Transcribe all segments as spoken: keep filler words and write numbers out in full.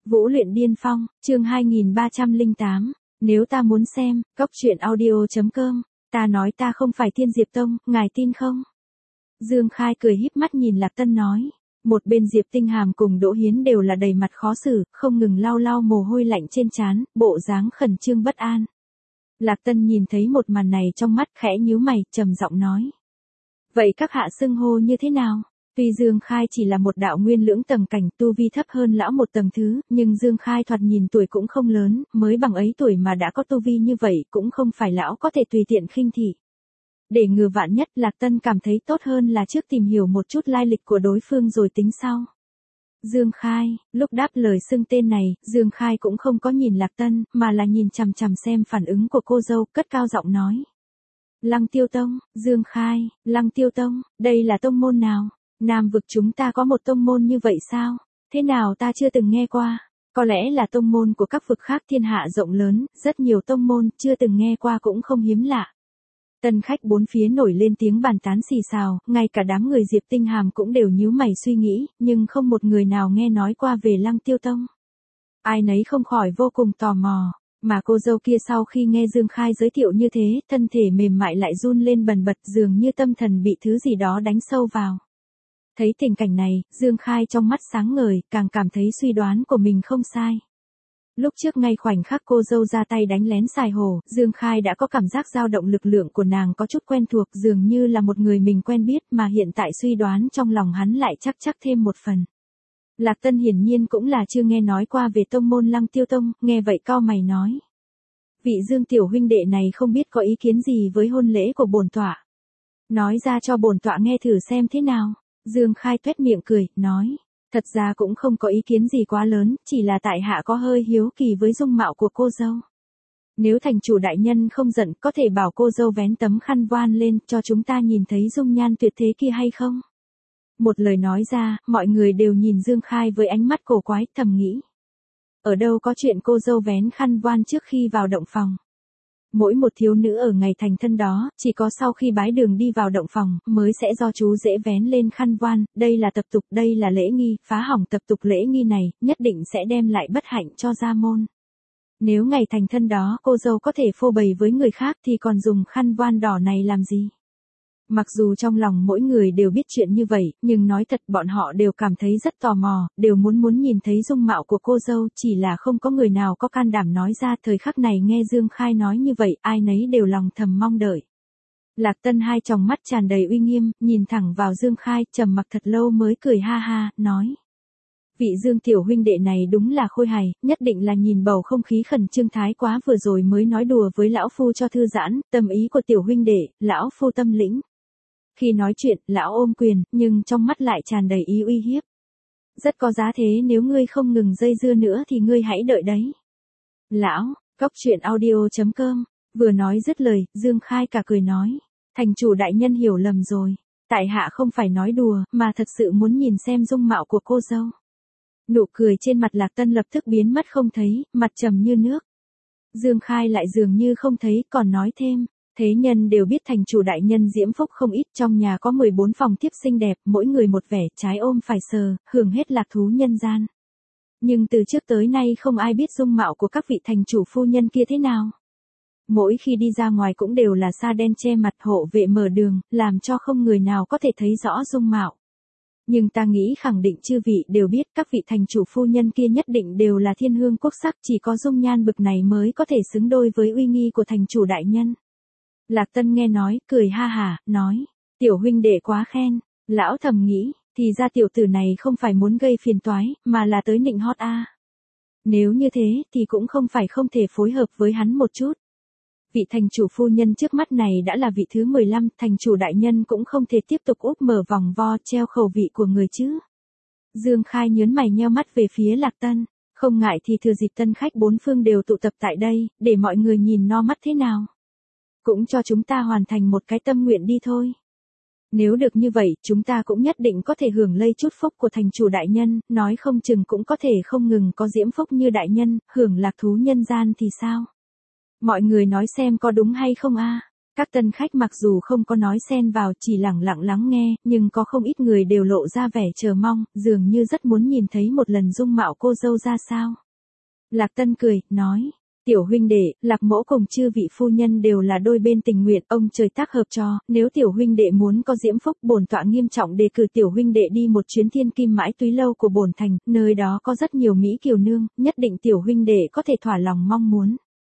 Vũ luyện điên phong, chương hai nghìn ba trăm lẻ tám, nếu ta muốn xem, cốc truyện audio.com, ta nói ta không phải Thiên Diệp Tông, ngài tin không? Dương Khai cười híp mắt nhìn Lạc Tân nói. Một bên Diệp Tinh Hàm cùng Đỗ Hiến đều là đầy mặt khó xử, không ngừng lau lau mồ hôi lạnh trên trán, bộ dáng khẩn trương bất an. Lạc Tân nhìn thấy một màn này trong mắt khẽ nhíu mày, trầm giọng nói. Vậy các hạ xưng hô như thế nào? Tuy Dương Khai chỉ là một đạo nguyên lưỡng tầng cảnh, tu vi thấp hơn lão một tầng thứ, nhưng Dương Khai thoạt nhìn tuổi cũng không lớn, mới bằng ấy tuổi mà đã có tu vi như vậy, cũng không phải lão có thể tùy tiện khinh thị. Để ngừa vạn nhất, Lạc Tân cảm thấy tốt hơn là trước tìm hiểu một chút lai lịch của đối phương rồi tính sau. Dương Khai, lúc đáp lời xưng tên này, Dương Khai cũng không có nhìn Lạc Tân, mà là nhìn chằm chằm xem phản ứng của cô dâu, cất cao giọng nói. Lăng Tiêu Tông, Dương Khai, Lăng Tiêu Tông, đây là tông môn nào? Nam vực chúng ta có một tông môn như vậy sao? Thế nào ta chưa từng nghe qua? Có lẽ là tông môn của các vực khác thiên hạ rộng lớn, rất nhiều tông môn, chưa từng nghe qua cũng không hiếm lạ. Tân khách bốn phía nổi lên tiếng bàn tán xì xào, ngay cả đám người Diệp Tinh Hàm cũng đều nhíu mày suy nghĩ, nhưng không một người nào nghe nói qua về Lăng Tiêu Tông. Ai nấy không khỏi vô cùng tò mò, mà cô dâu kia sau khi nghe Dương Khai giới thiệu như thế, thân thể mềm mại lại run lên bần bật, dường như tâm thần bị thứ gì đó đánh sâu vào. Thấy tình cảnh này, Dương Khai trong mắt sáng ngời, càng cảm thấy suy đoán của mình không sai. Lúc trước ngay khoảnh khắc cô dâu ra tay đánh lén Sài Hồ, Dương Khai đã có cảm giác dao động lực lượng của nàng có chút quen thuộc, dường như là một người mình quen biết, mà hiện tại suy đoán trong lòng hắn lại chắc chắc thêm một phần. Lạc Tân hiển nhiên cũng là chưa nghe nói qua về tông môn Lăng Tiêu Tông, nghe vậy cau mày nói. Vị Dương tiểu huynh đệ này không biết có ý kiến gì với hôn lễ của bổn tọa. Nói ra cho bổn tọa nghe thử xem thế nào. Dương Khai tuét miệng cười, nói. Thật ra cũng không có ý kiến gì quá lớn, chỉ là tại hạ có hơi hiếu kỳ với dung mạo của cô dâu. Nếu thành chủ đại nhân không giận, có thể bảo cô dâu vén tấm khăn voan lên, cho chúng ta nhìn thấy dung nhan tuyệt thế kia hay không? Một lời nói ra, mọi người đều nhìn Dương Khai với ánh mắt cổ quái, thầm nghĩ. Ở đâu có chuyện cô dâu vén khăn voan trước khi vào động phòng? Mỗi một thiếu nữ ở ngày thành thân đó, chỉ có sau khi bái đường đi vào động phòng, mới sẽ do chú rể vén lên khăn voan, đây là tập tục, đây là lễ nghi, phá hỏng tập tục lễ nghi này, nhất định sẽ đem lại bất hạnh cho gia môn. Nếu ngày thành thân đó cô dâu có thể phô bày với người khác thì còn dùng khăn voan đỏ này làm gì? Mặc dù trong lòng mỗi người đều biết chuyện như vậy, nhưng nói thật bọn họ đều cảm thấy rất tò mò, đều muốn muốn nhìn thấy dung mạo của cô dâu, chỉ là không có người nào có can đảm nói ra. Thời khắc này nghe Dương Khai nói như vậy, ai nấy đều lòng thầm mong đợi. Lạc Tân hai tròng mắt tràn đầy uy nghiêm, nhìn thẳng vào Dương Khai, trầm mặc thật lâu mới cười ha ha, nói. Vị Dương tiểu huynh đệ này đúng là khôi hài, nhất định là nhìn bầu không khí khẩn trương thái quá vừa rồi mới nói đùa với lão phu cho thư giãn, tâm ý của tiểu huynh đệ, lão phu tâm lĩnh. Khi nói chuyện, lão ôm quyền, nhưng trong mắt lại tràn đầy ý uy hiếp. Rất có giá thế, nếu ngươi không ngừng dây dưa nữa thì ngươi hãy đợi đấy. Lão, cốc truyện audio.com, vừa nói dứt lời, Dương Khai cả cười nói. Thành chủ đại nhân hiểu lầm rồi. Tại hạ không phải nói đùa, mà thật sự muốn nhìn xem dung mạo của cô dâu. Nụ cười trên mặt Lạc Tân lập tức biến mất không thấy, mặt trầm như nước. Dương Khai lại dường như không thấy, còn nói thêm. Thế nhân đều biết thành chủ đại nhân diễm phúc không ít, trong nhà có mười bốn phòng thiếp xinh đẹp, mỗi người một vẻ, trái ôm phải sờ, hưởng hết lạc thú nhân gian. Nhưng từ trước tới nay không ai biết dung mạo của các vị thành chủ phu nhân kia thế nào. Mỗi khi đi ra ngoài cũng đều là sa đen che mặt, hộ vệ mở đường, làm cho không người nào có thể thấy rõ dung mạo. Nhưng ta nghĩ khẳng định chư vị đều biết các vị thành chủ phu nhân kia nhất định đều là thiên hương quốc sắc, chỉ có dung nhan bực này mới có thể xứng đôi với uy nghi của thành chủ đại nhân. Lạc Tân nghe nói, cười ha hả, nói, tiểu huynh đệ quá khen, lão thầm nghĩ, thì ra tiểu tử này không phải muốn gây phiền toái, mà là tới nịnh hót a. Nếu như thế, thì cũng không phải không thể phối hợp với hắn một chút. Vị thành chủ phu nhân trước mắt này đã là vị thứ mười lăm, thành chủ đại nhân cũng không thể tiếp tục úp mở vòng vo treo khẩu vị của người chứ. Dương Khai nhớn mày nheo mắt về phía Lạc Tân, không ngại thì thừa dịp tân khách bốn phương đều tụ tập tại đây, để mọi người nhìn no mắt thế nào. Cũng cho chúng ta hoàn thành một cái tâm nguyện đi thôi. Nếu được như vậy, chúng ta cũng nhất định có thể hưởng lây chút phúc của thành chủ đại nhân, nói không chừng cũng có thể không ngừng có diễm phúc như đại nhân, hưởng lạc thú nhân gian thì sao? Mọi người nói xem có đúng hay không a? Các tân khách mặc dù không có nói xen vào, chỉ lặng lặng lắng nghe, nhưng có không ít người đều lộ ra vẻ chờ mong, dường như rất muốn nhìn thấy một lần dung mạo cô dâu ra sao. Lạc Tân cười, nói, tiểu huynh đệ, Lạc mỗ cùng chư vị phu nhân đều là đôi bên tình nguyện, ông trời tác hợp cho, nếu tiểu huynh đệ muốn có diễm phúc, bổn tọa nghiêm trọng đề cử tiểu huynh đệ đi một chuyến thiên kim mãi túy lâu của bổn thành, nơi đó có rất nhiều mỹ kiều nương, nhất định tiểu huynh đệ có thể thỏa lòng mong muốn.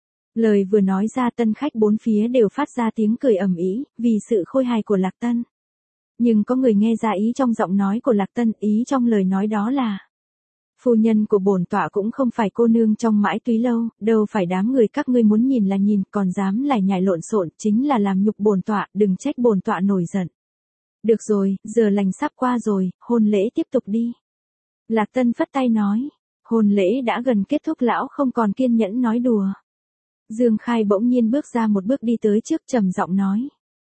Lời vừa nói ra tân khách bốn phía đều phát ra tiếng cười ầm ĩ, vì sự khôi hài của Lạc Tân. Nhưng có người nghe ra ý trong giọng nói của Lạc Tân, ý trong lời nói đó là: phu nhân của bổn tọa cũng không phải cô nương trong mãi túy lâu, đâu phải đám người các ngươi muốn nhìn là nhìn, còn dám lải nhải lộn xộn, chính là làm nhục bổn tọa, đừng trách bổn tọa nổi giận. Được rồi, giờ lành sắp qua rồi, hôn lễ tiếp tục đi. Lạc Tân phất tay nói, hôn lễ đã gần kết thúc, lão không còn kiên nhẫn nói đùa. Dương Khai bỗng nhiên bước ra một bước đi tới trước, trầm giọng nói,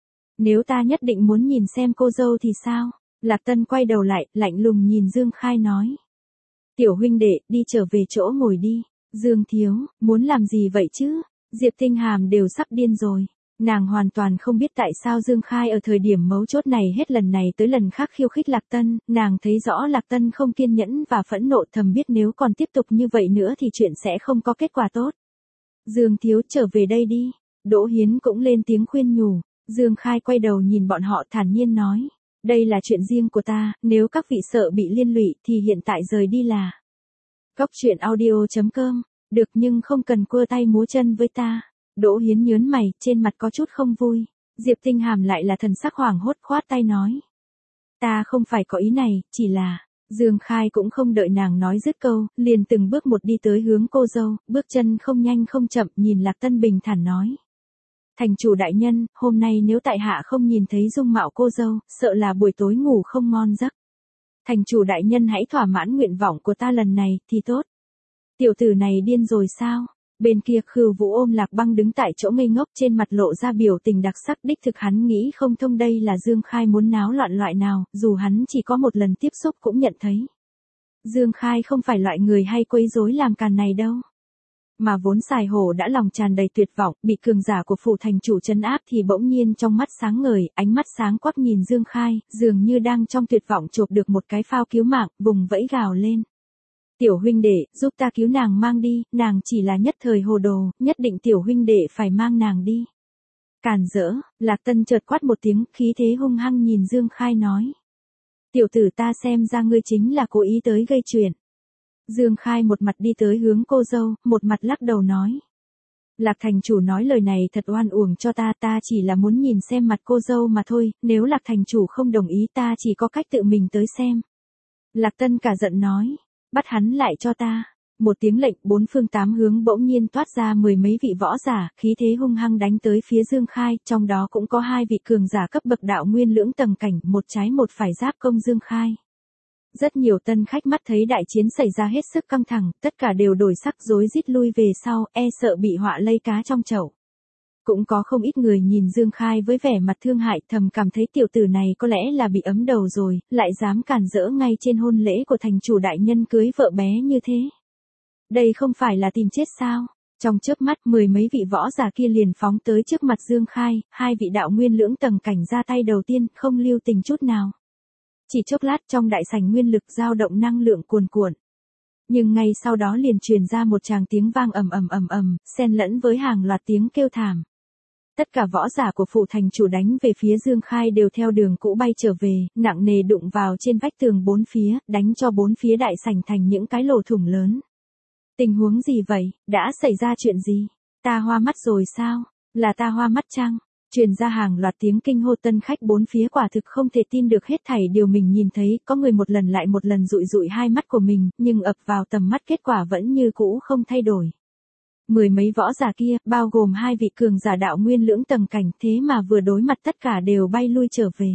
nếu ta nhất định muốn nhìn xem cô dâu thì sao? Lạc Tân quay đầu lại, lạnh lùng nhìn Dương Khai nói, tiểu huynh đệ, đi trở về chỗ ngồi đi. Dương thiếu, muốn làm gì vậy chứ? Diệp Tinh Hàm đều sắp điên rồi. Nàng hoàn toàn không biết tại sao Dương Khai ở thời điểm mấu chốt này hết lần này tới lần khác khiêu khích Lạc Tân, nàng thấy rõ Lạc Tân không kiên nhẫn và phẫn nộ, thầm biết nếu còn tiếp tục như vậy nữa thì chuyện sẽ không có kết quả tốt. Dương thiếu, trở về đây đi. Đỗ Hiến cũng lên tiếng khuyên nhủ. Dương Khai quay đầu nhìn bọn họ thản nhiên nói, đây là chuyện riêng của ta, nếu các vị sợ bị liên lụy thì hiện tại rời đi là. Cóc truyện audio chấm com, được nhưng không cần cua tay múa chân với ta. Đỗ Hiến nhớn mày, trên mặt có chút không vui. Diệp Tinh Hàm lại là thần sắc hoảng hốt, khoát tay nói, ta không phải có ý này, chỉ là. Dương Khai cũng không đợi nàng nói dứt câu, liền từng bước một đi tới hướng cô dâu, bước chân không nhanh không chậm, nhìn Lạc Tân bình thản nói, thành chủ đại nhân, hôm nay nếu tại hạ không nhìn thấy dung mạo cô dâu, sợ là buổi tối ngủ không ngon giấc. Thành chủ đại nhân hãy thỏa mãn nguyện vọng của ta lần này, thì tốt. Tiểu tử này điên rồi sao? Bên kia Khưu Vũ ôm Lạc Băng đứng tại chỗ ngây ngốc, trên mặt lộ ra biểu tình đặc sắc, đích thực hắn nghĩ không thông đây là Dương Khai muốn náo loạn loại nào, dù hắn chỉ có một lần tiếp xúc cũng nhận thấy. Dương Khai không phải loại người hay quấy rối làm càn này đâu. Mà vốn Sài Hổ đã lòng tràn đầy tuyệt vọng, bị cường giả của phủ thành chủ trấn áp thì bỗng nhiên trong mắt sáng ngời, ánh mắt sáng quắc nhìn Dương Khai, dường như đang trong tuyệt vọng chộp được một cái phao cứu mạng, vùng vẫy gào lên. Tiểu huynh đệ, giúp ta cứu nàng mang đi, nàng chỉ là nhất thời hồ đồ, nhất định tiểu huynh đệ phải mang nàng đi. Càn rỡ, Lạc Tân chợt quát một tiếng, khí thế hung hăng nhìn Dương Khai nói. Tiểu tử, ta xem ra ngươi chính là cố ý tới gây chuyện. Dương Khai một mặt đi tới hướng cô dâu, một mặt lắc đầu nói. Lạc thành chủ nói lời này thật oan uổng cho ta, ta chỉ là muốn nhìn xem mặt cô dâu mà thôi, nếu Lạc thành chủ không đồng ý ta chỉ có cách tự mình tới xem. Lạc Tân cả giận nói, bắt hắn lại cho ta. Một tiếng lệnh, bốn phương tám hướng bỗng nhiên toát ra mười mấy vị võ giả, khí thế hung hăng đánh tới phía Dương Khai, trong đó cũng có hai vị cường giả cấp bậc đạo nguyên lưỡng tầng cảnh, một trái một phải giáp công Dương Khai. Rất nhiều tân khách mắt thấy đại chiến xảy ra hết sức căng thẳng, tất cả đều đổi sắc rối rít lui về sau, e sợ bị họa lây cá trong chậu. Cũng có không ít người nhìn Dương Khai với vẻ mặt thương hại, thầm cảm thấy tiểu tử này có lẽ là bị ấm đầu rồi, lại dám cản rỡ ngay trên hôn lễ của thành chủ đại nhân cưới vợ bé như thế. Đây không phải là tìm chết sao? Trong chớp mắt, mười mấy vị võ giả kia liền phóng tới trước mặt Dương Khai, hai vị đạo nguyên lưỡng tầng cảnh ra tay đầu tiên, không lưu tình chút nào. Chỉ chốc lát trong đại sảnh nguyên lực dao động năng lượng cuồn cuộn. Nhưng ngay sau đó liền truyền ra một tràng tiếng vang ầm ầm ầm ầm, xen lẫn với hàng loạt tiếng kêu thảm. Tất cả võ giả của phủ thành chủ đánh về phía Dương Khai đều theo đường cũ bay trở về, nặng nề đụng vào trên vách tường bốn phía, đánh cho bốn phía đại sảnh thành những cái lỗ thủng lớn. Tình huống gì vậy? Đã xảy ra chuyện gì? Ta hoa mắt rồi sao? Là ta hoa mắt chăng? Truyền ra hàng loạt tiếng kinh hô, tân khách bốn phía quả thực không thể tin được hết thảy điều mình nhìn thấy, có người một lần lại một lần dụi dụi hai mắt của mình, nhưng ập vào tầm mắt kết quả vẫn như cũ không thay đổi. Mười mấy võ giả kia, bao gồm hai vị cường giả đạo nguyên lưỡng tầng cảnh, thế mà vừa đối mặt tất cả đều bay lui trở về.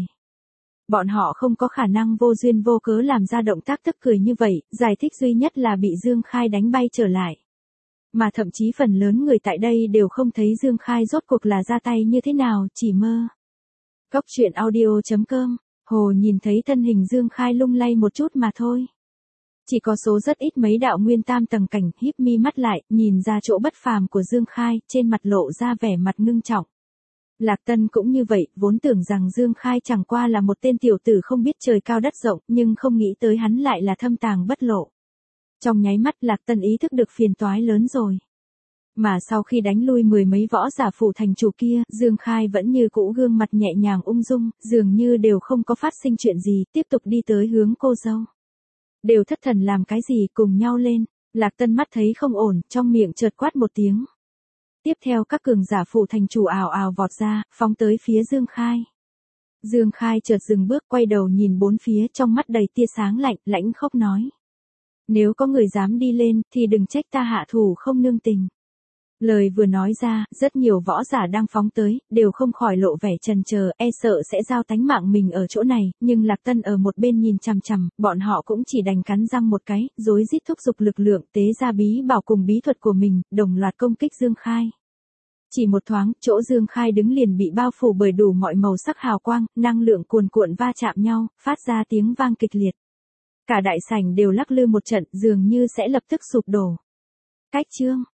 Bọn họ không có khả năng vô duyên vô cớ làm ra động tác tức cười như vậy, giải thích duy nhất là bị Dương Khai đánh bay trở lại. Mà thậm chí phần lớn người tại đây đều không thấy Dương Khai rốt cuộc là ra tay như thế nào, chỉ mơ. Cóc truyện audio chấm com, Hồ nhìn thấy thân hình Dương Khai lung lay một chút mà thôi. Chỉ có số rất ít mấy đạo nguyên tam tầng cảnh, híp mi mắt lại, nhìn ra chỗ bất phàm của Dương Khai, trên mặt lộ ra vẻ mặt ngưng trọng. Lạc Tân cũng như vậy, vốn tưởng rằng Dương Khai chẳng qua là một tên tiểu tử không biết trời cao đất rộng, nhưng không nghĩ tới hắn lại là thâm tàng bất lộ. Trong nháy mắt Lạc Tân ý thức được phiền toái lớn rồi. Mà sau khi đánh lui mười mấy võ giả phủ thành chủ kia, Dương Khai vẫn như cũ gương mặt nhẹ nhàng ung dung, dường như đều không có phát sinh chuyện gì, tiếp tục đi tới hướng cô dâu. Đều thất thần làm cái gì, cùng nhau lên. Lạc Tân mắt thấy không ổn, trong miệng chợt quát một tiếng. Tiếp theo các cường giả phủ thành chủ ào ào vọt ra, phóng tới phía Dương Khai. Dương Khai chợt dừng bước, quay đầu nhìn bốn phía, trong mắt đầy tia sáng lạnh, lãnh khốc nói. Nếu có người dám đi lên, thì đừng trách ta hạ thủ không nương tình. Lời vừa nói ra, rất nhiều võ giả đang phóng tới, đều không khỏi lộ vẻ chần chờ, e sợ sẽ giao tánh mạng mình ở chỗ này, nhưng Lạc Tân ở một bên nhìn chằm chằm, bọn họ cũng chỉ đành cắn răng một cái, rối rít thúc giục lực lượng tế ra bí bảo cùng bí thuật của mình, đồng loạt công kích Dương Khai. Chỉ một thoáng, chỗ Dương Khai đứng liền bị bao phủ bởi đủ mọi màu sắc hào quang, năng lượng cuồn cuộn va chạm nhau, phát ra tiếng vang kịch liệt. Cả đại sảnh đều lắc lư một trận, dường như sẽ lập tức sụp đổ. Cách chương